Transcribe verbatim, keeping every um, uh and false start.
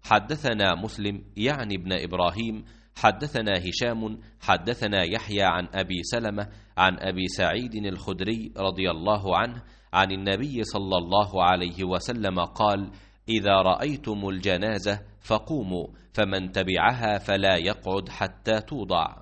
حدثنا مسلم يعني ابن إبراهيم حدثنا هشام حدثنا يحيى عن أبي سلمة عن أبي سعيد الخدري رضي الله عنه عن النبي صلى الله عليه وسلم قال: إذا رأيتم الجنازة فقوموا، فمن تبعها فلا يقعد حتى توضع.